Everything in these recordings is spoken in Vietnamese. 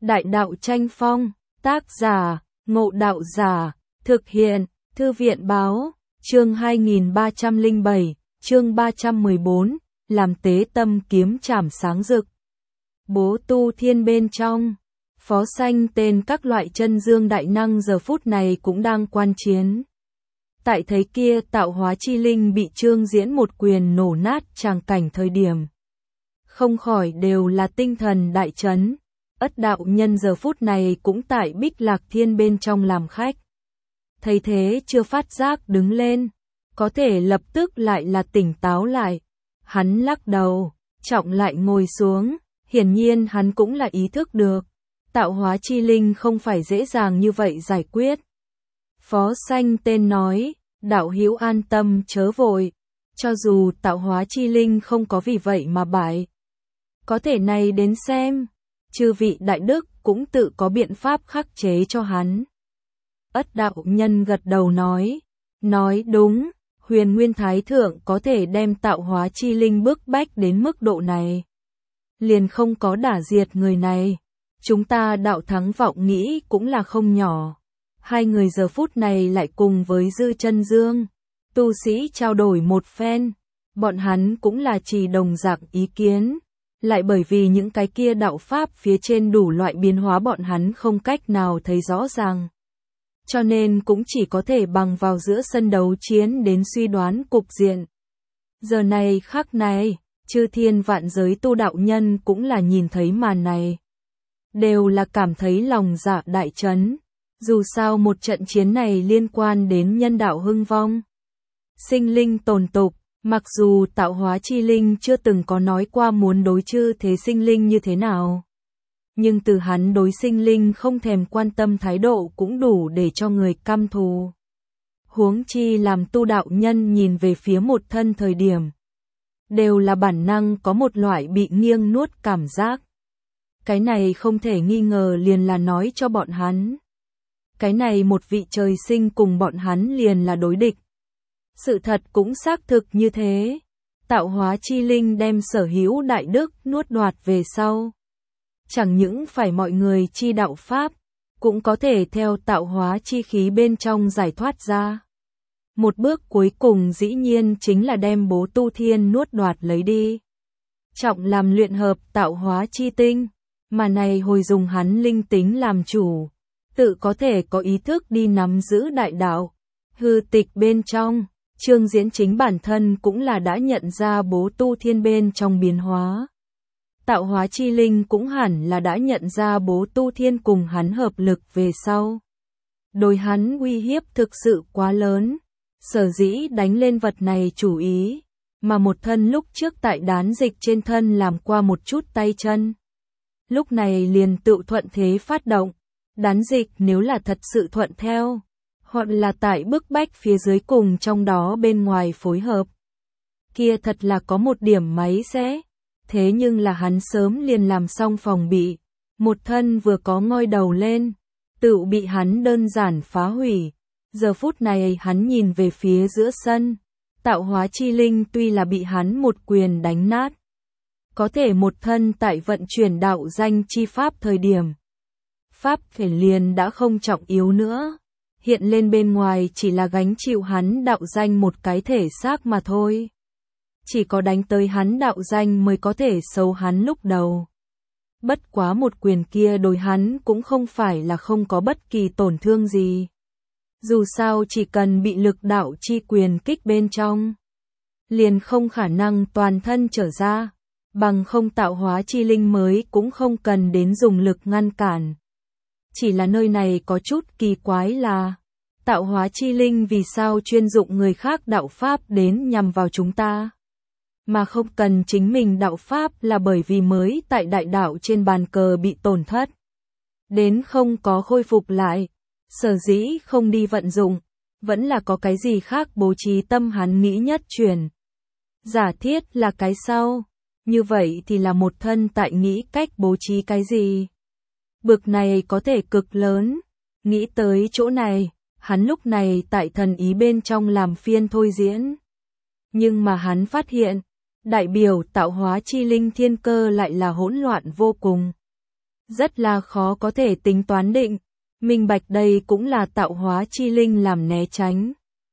Đại đạo tranh phong, tác giả, Ngộ Đạo Giả, thực hiện, Thư viện báo, chương 2307, chương 314, làm tế tâm kiếm chảm sáng rực. Bố tu thiên bên trong, phó sanh tên các loại chân dương đại năng giờ phút này cũng đang quan chiến. Tại thấy kia tạo hóa chi linh bị Trương Diễn một quyền nổ nát tràng cảnh thời điểm. Không khỏi đều là tinh thần đại chấn. Ất đạo nhân giờ phút này cũng tại Bích Lạc Thiên bên trong làm khách. Thấy thế chưa phát giác đứng lên, có thể lập tức lại là tỉnh táo lại. Hắn lắc đầu, trọng lại ngồi xuống, hiển nhiên hắn cũng là ý thức được. Tạo hóa chi linh không phải dễ dàng như vậy giải quyết. Phó sanh tên nói, đạo hữu an tâm chớ vội, cho dù tạo hóa chi linh không có vì vậy mà bại. Có thể này đến xem. Chư vị đại đức cũng tự có biện pháp khắc chế cho hắn. Ất đạo nhân gật đầu nói đúng, Huyền Nguyên Thái Thượng có thể đem tạo hóa chi linh bức bách đến mức độ này. Liền không có đả diệt người này, chúng ta đạo thắng vọng nghĩ cũng là không nhỏ. Hai người giờ phút này lại cùng với Dư Chân Dương, tu sĩ trao đổi một phen, bọn hắn cũng là chỉ đồng dạng ý kiến. Lại bởi vì những cái kia đạo pháp phía trên đủ loại biến hóa bọn hắn không cách nào thấy rõ ràng. Cho nên cũng chỉ có thể bằng vào giữa sân đấu chiến đến suy đoán cục diện. Giờ này khắc này, chư thiên vạn giới tu đạo nhân cũng là nhìn thấy màn này. Đều là cảm thấy lòng dạ đại chấn. Dù sao một trận chiến này liên quan đến nhân đạo hưng vong. Sinh linh tồn tục. Mặc dù tạo hóa chi linh chưa từng có nói qua muốn đối chư thế sinh linh như thế nào. Nhưng từ hắn đối sinh linh không thèm quan tâm thái độ cũng đủ để cho người căm thù. Huống chi làm tu đạo nhân nhìn về phía một thân thời điểm. Đều là bản năng có một loại bị nghiêng nuốt cảm giác. Cái này không thể nghi ngờ liền là nói cho bọn hắn. Cái này một vị trời sinh cùng bọn hắn liền là đối địch. Sự thật cũng xác thực như thế. Tạo hóa chi linh đem sở hữu đại đức nuốt đoạt về sau. Chẳng những phải mọi người chi đạo pháp, cũng có thể theo tạo hóa chi khí bên trong giải thoát ra. Một bước cuối cùng dĩ nhiên chính là đem bố tu thiên nuốt đoạt lấy đi. Trọng làm luyện hợp tạo hóa chi tinh, mà này hồi dùng hắn linh tính làm chủ, tự có thể có ý thức đi nắm giữ đại đạo. Hư tịch bên trong. Trương Diễn chính bản thân cũng là đã nhận ra bố tu thiên bên trong biến hóa. Tạo hóa chi linh cũng hẳn là đã nhận ra bố tu thiên cùng hắn hợp lực về sau. Đối hắn uy hiếp thực sự quá lớn, sở dĩ đánh lên vật này chủ ý, mà một thân lúc trước tại đán dịch trên thân làm qua một chút tay chân. Lúc này liền tự thuận thế phát động, đán dịch nếu là thật sự thuận theo. Hoặc là tại bức bách phía dưới cùng trong đó bên ngoài phối hợp. Kia thật là có một điểm máy sẽ. Thế nhưng là hắn sớm liền làm xong phòng bị. Một thân vừa có ngoi đầu lên. Tự bị hắn đơn giản phá hủy. Giờ phút này hắn nhìn về phía giữa sân. Tạo hóa chi linh tuy là bị hắn một quyền đánh nát. Có thể một thân tại vận chuyển đạo danh chi pháp thời điểm. Pháp thể liền đã không trọng yếu nữa. Hiện lên bên ngoài chỉ là gánh chịu hắn đạo danh một cái thể xác mà thôi. Chỉ có đánh tới hắn đạo danh mới có thể sâu hắn lúc đầu. Bất quá một quyền kia đối hắn cũng không phải là không có bất kỳ tổn thương gì. Dù sao chỉ cần bị lực đạo chi quyền kích bên trong, liền không khả năng toàn thân trở ra, bằng không tạo hóa chi linh mới cũng không cần đến dùng lực ngăn cản. Chỉ là nơi này có chút kỳ quái là, tạo hóa chi linh vì sao chuyên dụng người khác đạo pháp đến nhằm vào chúng ta, mà không cần chính mình đạo pháp là bởi vì mới tại đại đạo trên bàn cờ bị tổn thất, đến không có khôi phục lại, sở dĩ không đi vận dụng, vẫn là có cái gì khác bố trí tâm hắn nghĩ nhất chuyển. Giả thiết là cái sau, như vậy thì là một thân tại nghĩ cách bố trí cái gì. Bực này có thể cực lớn, nghĩ tới chỗ này, hắn lúc này tại thần ý bên trong làm phiên thôi diễn. Nhưng mà hắn phát hiện, đại biểu tạo hóa chi linh thiên cơ lại là hỗn loạn vô cùng. rất là khó có thể tính toán định, minh bạch đây cũng là tạo hóa chi linh làm né tránh,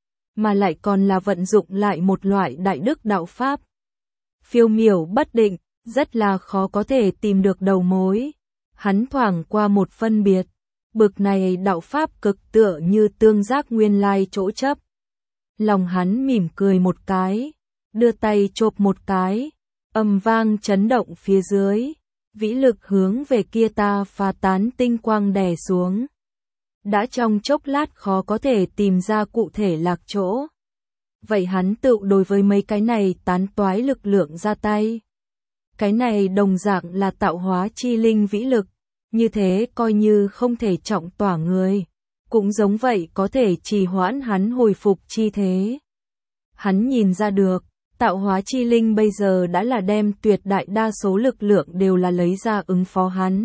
mà lại còn là vận dụng lại một loại đại đức đạo pháp. Phiêu miểu bất định, rất là khó có thể tìm được đầu mối. Hắn thoảng qua một phân biệt, bực này đạo pháp cực tựa như tương giác nguyên lai chỗ chấp. Lòng hắn mỉm cười một cái, đưa tay chộp một cái, âm vang chấn động phía dưới, vĩ lực hướng về kia ta phá tán tinh quang đè xuống. Đã trong chốc lát khó có thể tìm ra cụ thể lạc chỗ. Vậy hắn tự đối với mấy cái này tán toái lực lượng ra tay. Cái này đồng dạng là tạo hóa chi linh vĩ lực, như thế coi như không thể trọng tỏa người, cũng giống vậy có thể trì hoãn hắn hồi phục chi thế. Hắn nhìn ra được, tạo hóa chi linh bây giờ đã là đem tuyệt đại đa số lực lượng đều là lấy ra ứng phó hắn.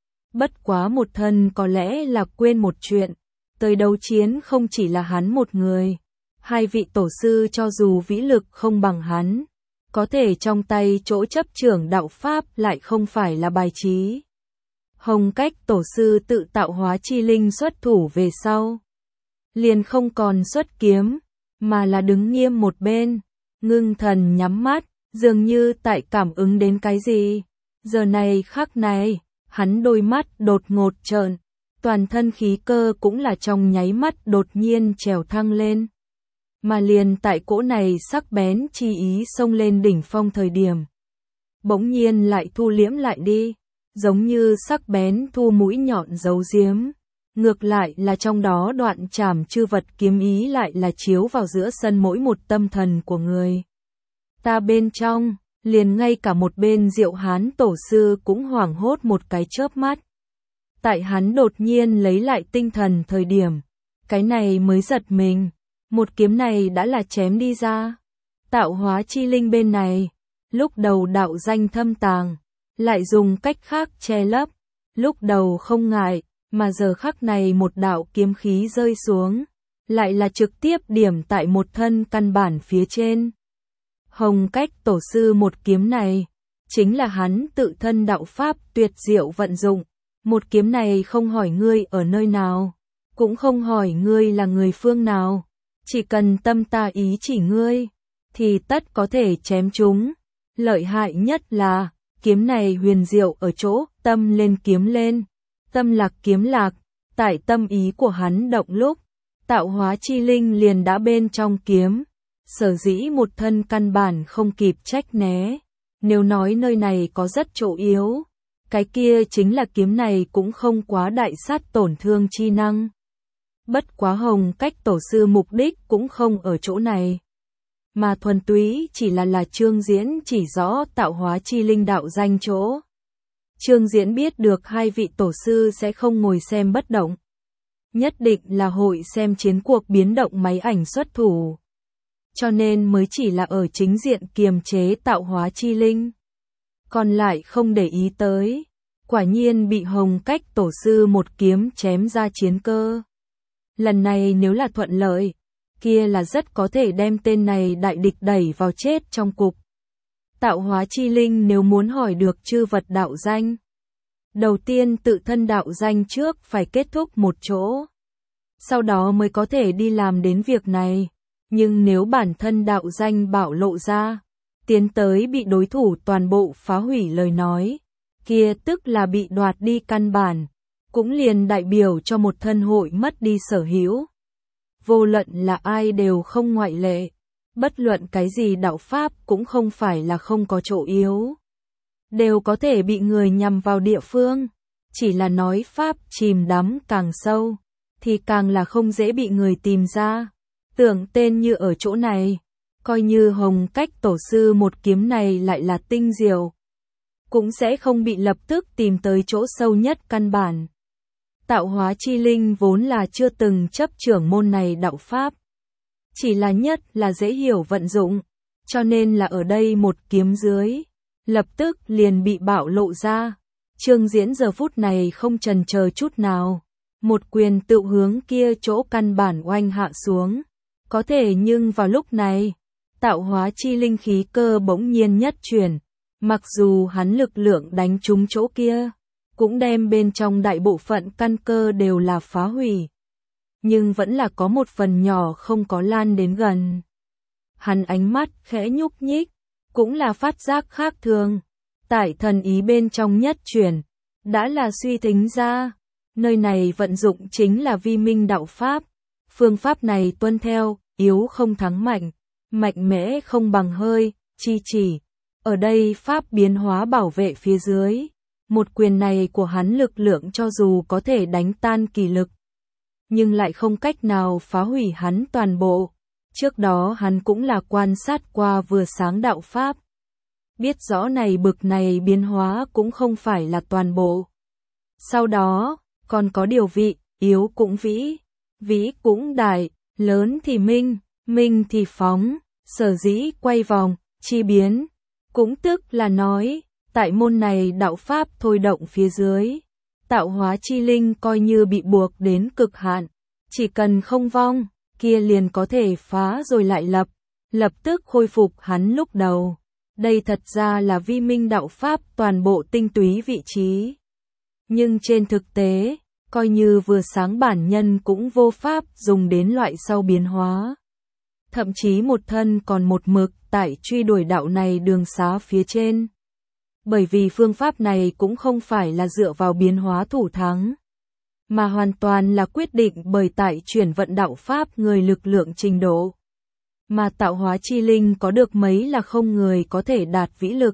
Bất quá một thân có lẽ là quên một chuyện, tới đấu chiến không chỉ là hắn một người, hai vị tổ sư cho dù vĩ lực không bằng hắn, có thể trong tay chỗ chấp trưởng đạo pháp lại không phải là bài trí. Hồng Cách tổ sư tự tạo hóa chi linh xuất thủ về sau, liền không còn xuất kiếm, mà là đứng nghiêm một bên, ngưng thần nhắm mắt, dường như tại cảm ứng đến cái gì. Giờ này khắc này, hắn đôi mắt đột ngột trợn, toàn thân khí cơ cũng là trong nháy mắt đột nhiên trèo thăng lên. Mà liền tại cỗ này sắc bén chi ý xông lên đỉnh phong thời điểm, bỗng nhiên lại thu liễm lại đi, giống như sắc bén thu mũi nhọn giấu giếm. Ngược lại là trong đó đoạn trảm chư vật kiếm ý lại là chiếu vào giữa sân mỗi một tâm thần của người. Ta bên trong, liền ngay cả một bên Diệu Hán tổ sư cũng hoảng hốt một cái chớp mắt. Tại hắn đột nhiên lấy lại tinh thần thời điểm, cái này mới giật mình, một kiếm này đã là chém đi ra. Tạo hóa chi linh bên này, lúc đầu đạo danh thâm tàng, lại dùng cách khác che lấp, lúc đầu không ngại, mà giờ khắc này một đạo kiếm khí rơi xuống, lại là trực tiếp điểm tại một thân căn bản phía trên. Hồng Cách tổ sư một kiếm này, chính là hắn tự thân đạo pháp tuyệt diệu vận dụng. Một kiếm này không hỏi ngươi ở nơi nào, cũng không hỏi ngươi là người phương nào, chỉ cần tâm ta ý chỉ ngươi, thì tất có thể chém chúng. Lợi hại nhất là, kiếm này huyền diệu ở chỗ, tâm lên kiếm lên, tâm lạc kiếm lạc, tại tâm ý của hắn động lúc, tạo hóa chi linh liền đã bên trong kiếm, sở dĩ một thân căn bản không kịp trách né. Nếu nói nơi này có rất chỗ yếu, cái kia chính là kiếm này cũng không quá đại sát tổn thương chi năng. Bất quá Hồng Cách tổ sư mục đích cũng không ở chỗ này, mà thuần túy chỉ là Trương Diễn chỉ rõ tạo hóa chi linh đạo danh chỗ. Trương Diễn biết được hai vị tổ sư sẽ không ngồi xem bất động, nhất định là hội xem chiến cuộc biến động máy ảnh xuất thủ, cho nên mới chỉ là ở chính diện kiềm chế tạo hóa chi linh, còn lại không để ý tới. Quả nhiên bị Hồng Cách tổ sư một kiếm chém ra chiến cơ. Lần này nếu là thuận lợi, kia là rất có thể đem tên này đại địch đẩy vào chết trong cục. Tạo hóa chi linh nếu muốn hỏi được chư vật đạo danh, đầu tiên tự thân đạo danh trước phải kết thúc một chỗ, sau đó mới có thể đi làm đến việc này. Nhưng nếu bản thân đạo danh bạo lộ ra, tiến tới bị đối thủ toàn bộ phá hủy lời nói, kia tức là bị đoạt đi căn bản, cũng liền đại biểu cho một thân hội mất đi sở hữu. Vô luận là ai đều không ngoại lệ, bất luận cái gì đạo pháp cũng không phải là không có chỗ yếu, đều có thể bị người nhằm vào địa phương, chỉ là nói pháp chìm đắm càng sâu, thì càng là không dễ bị người tìm ra. Tưởng tên như ở chỗ này, coi như Hồng Cách tổ sư một kiếm này lại là tinh diệu, cũng sẽ không bị lập tức tìm tới chỗ sâu nhất căn bản. Tạo hóa chi linh vốn là chưa từng chấp trưởng môn này đạo pháp, chỉ là nhất là dễ hiểu vận dụng, cho nên là ở đây một kiếm dưới, lập tức liền bị bạo lộ ra. Trương Diễn giờ phút này không chần chờ chút nào, một quyền tự hướng kia chỗ căn bản oanh hạ xuống. Có thể nhưng vào lúc này, tạo hóa chi linh khí cơ bỗng nhiên nhất chuyển, mặc dù hắn lực lượng đánh trúng chỗ kia, cũng đem bên trong đại bộ phận căn cơ đều là phá hủy. Nhưng vẫn là có một phần nhỏ không có lan đến gần. Hắn ánh mắt khẽ nhúc nhích, cũng là phát giác khác thường. Tại thần ý bên trong nhất chuyển, đã là suy tính ra, nơi này vận dụng chính là vi minh đạo pháp. Phương pháp này tuân theo, yếu không thắng mạnh, mạnh mẽ không bằng hơi, chi chỉ. Ở đây pháp biến hóa bảo vệ phía dưới. Một quyền này của hắn lực lượng cho dù có thể đánh tan kỳ lực, nhưng lại không cách nào phá hủy hắn toàn bộ. Trước đó hắn cũng là quan sát qua vừa sáng đạo pháp. Biết rõ này bực này biến hóa cũng không phải là toàn bộ. Sau đó, còn có điều vị, yếu cũng vĩ, vĩ cũng đại, lớn thì minh, minh thì phóng, sở dĩ quay vòng, chi biến. Cũng tức là nói, tại môn này đạo pháp thôi động phía dưới, tạo hóa chi linh coi như bị buộc đến cực hạn, chỉ cần không vong, kia liền có thể phá rồi lại lập tức khôi phục hắn lúc đầu. Đây thật ra là vi minh đạo pháp toàn bộ tinh túy vị trí. Nhưng trên thực tế, coi như vừa sáng bản nhân cũng vô pháp dùng đến loại sau biến hóa. Thậm chí một thân còn một mực tại truy đuổi đạo này đường xá phía trên. Bởi vì phương pháp này cũng không phải là dựa vào biến hóa thủ thắng, mà hoàn toàn là quyết định bởi tại chuyển vận đạo pháp người lực lượng trình độ. Mà tạo hóa chi linh có được mấy là không người có thể đạt vĩ lực.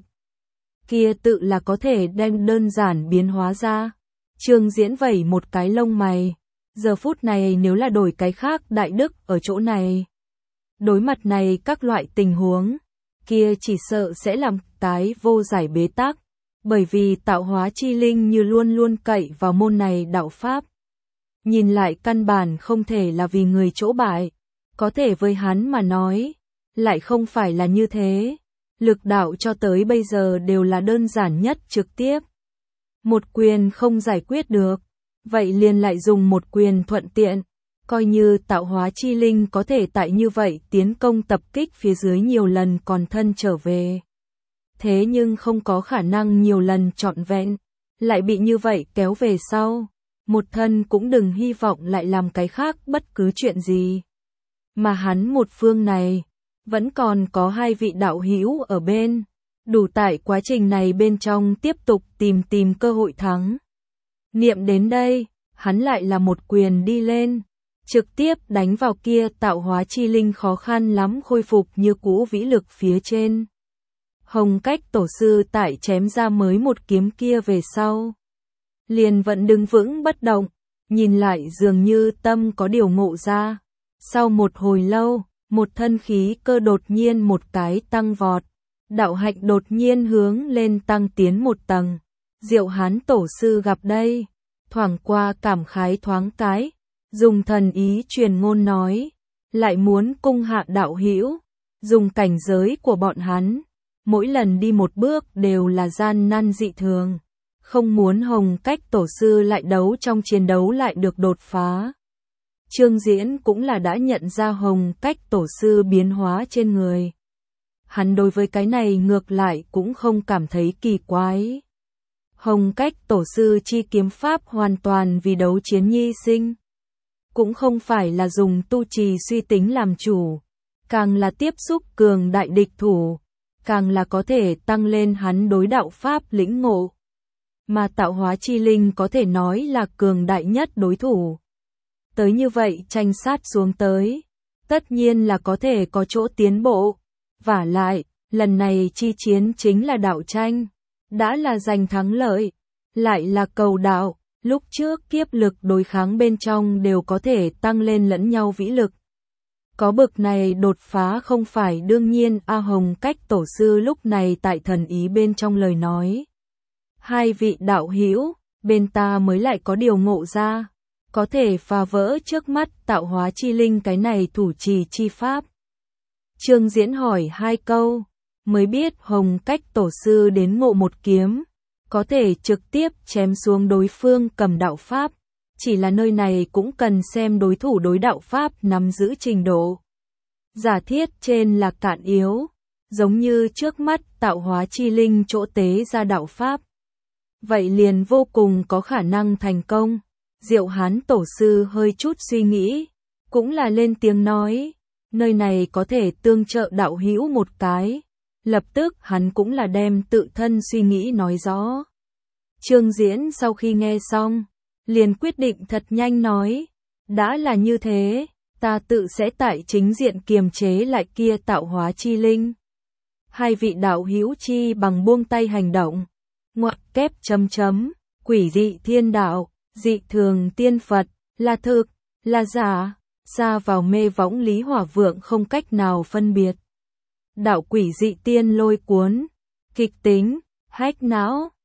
Kia tự là có thể đem đơn giản biến hóa ra. Trương Diễn vẩy một cái lông mày. Giờ phút này nếu là đổi cái khác đại đức ở chỗ này, đối mặt này các loại tình huống, kia chỉ sợ sẽ làm tái vô giải bế tắc. Bởi vì tạo hóa chi linh như luôn luôn cậy vào môn này đạo pháp. Nhìn lại căn bản không thể là vì người chỗ bại. Có thể với hắn mà nói, lại không phải là như thế. Lực đạo cho tới bây giờ đều là đơn giản nhất trực tiếp. Một quyền không giải quyết được, vậy liền lại dùng một quyền thuận tiện. Coi như tạo hóa chi linh có thể tại như vậy tiến công tập kích phía dưới nhiều lần còn thân trở về. Thế nhưng không có khả năng nhiều lần trọn vẹn, lại bị như vậy kéo về sau. Một thân cũng đừng hy vọng lại làm cái khác bất cứ chuyện gì. Mà hắn một phương này, vẫn còn có hai vị đạo hữu ở bên, đủ tại quá trình này bên trong tiếp tục tìm cơ hội thắng. Niệm đến đây, hắn lại là một quyền đi lên, trực tiếp đánh vào kia tạo hóa chi linh khó khăn lắm khôi phục như cũ vĩ lực phía trên. Hồng Cách tổ sư tại chém ra mới một kiếm kia về sau, liền vẫn đứng vững bất động, nhìn lại dường như tâm có điều ngộ ra. Sau một hồi lâu, một thân khí cơ đột nhiên một cái tăng vọt, đạo hạnh đột nhiên hướng lên tăng tiến một tầng. Diệu Hán tổ sư gặp đây, thoảng qua cảm khái thoáng cái, dùng thần ý truyền ngôn nói, lại muốn cung hạ đạo hữu, dùng cảnh giới của bọn hắn, mỗi lần đi một bước đều là gian nan dị thường, không muốn Hồng Cách tổ sư lại đấu trong chiến đấu lại được đột phá. Trương Diễn cũng là đã nhận ra Hồng Cách tổ sư biến hóa trên người. Hắn đối với cái này ngược lại cũng không cảm thấy kỳ quái. Hồng Cách tổ sư chi kiếm pháp hoàn toàn vì đấu chiến nhi sinh. Cũng không phải là dùng tu trì suy tính làm chủ, càng là tiếp xúc cường đại địch thủ, càng là có thể tăng lên hắn đối đạo pháp lĩnh ngộ. Mà tạo hóa chi linh có thể nói là cường đại nhất đối thủ. Tới như vậy tranh sát xuống tới, tất nhiên là có thể có chỗ tiến bộ. Vả lại, lần này chi chiến chính là đạo tranh, đã là giành thắng lợi, lại là cầu đạo, lúc trước kiếp lực đối kháng bên trong đều có thể tăng lên lẫn nhau vĩ lực. Có bực này đột phá không phải đương nhiên. Hồng Cách tổ sư lúc này tại thần ý bên trong lời nói. Hai vị đạo hữu, bên ta mới lại có điều ngộ ra, có thể phá vỡ trước mắt tạo hóa chi linh cái này thủ trì chi pháp. Trương Diễn hỏi hai câu, mới biết Hồng Cách tổ sư đến ngộ một kiếm, có thể trực tiếp chém xuống đối phương cầm đạo pháp, chỉ là nơi này cũng cần xem đối thủ đối đạo pháp nắm giữ trình độ. Giả thiết trên là cạn yếu, giống như trước mắt tạo hóa chi linh chỗ tế ra đạo pháp. vậy liền vô cùng có khả năng thành công. Diệu Hán tổ sư hơi chút suy nghĩ, cũng là lên tiếng nói, nơi này có thể tương trợ đạo hữu một cái. Lập tức hắn cũng là đem tự thân suy nghĩ nói rõ. Trương Diễn sau khi nghe xong, liền quyết định thật nhanh nói, đã là như thế, ta tự sẽ tại chính diện kiềm chế lại kia tạo hóa chi linh. Hai vị đạo hữu chi bằng buông tay hành động. Ngoặc kép chấm chấm, quỷ dị thiên đạo, dị thường tiên Phật, là thực, là giả, xa vào mê võng Lý Hỏa Vượng không cách nào phân biệt. Đạo quỷ dị tiên lôi cuốn, kịch tính, hách não,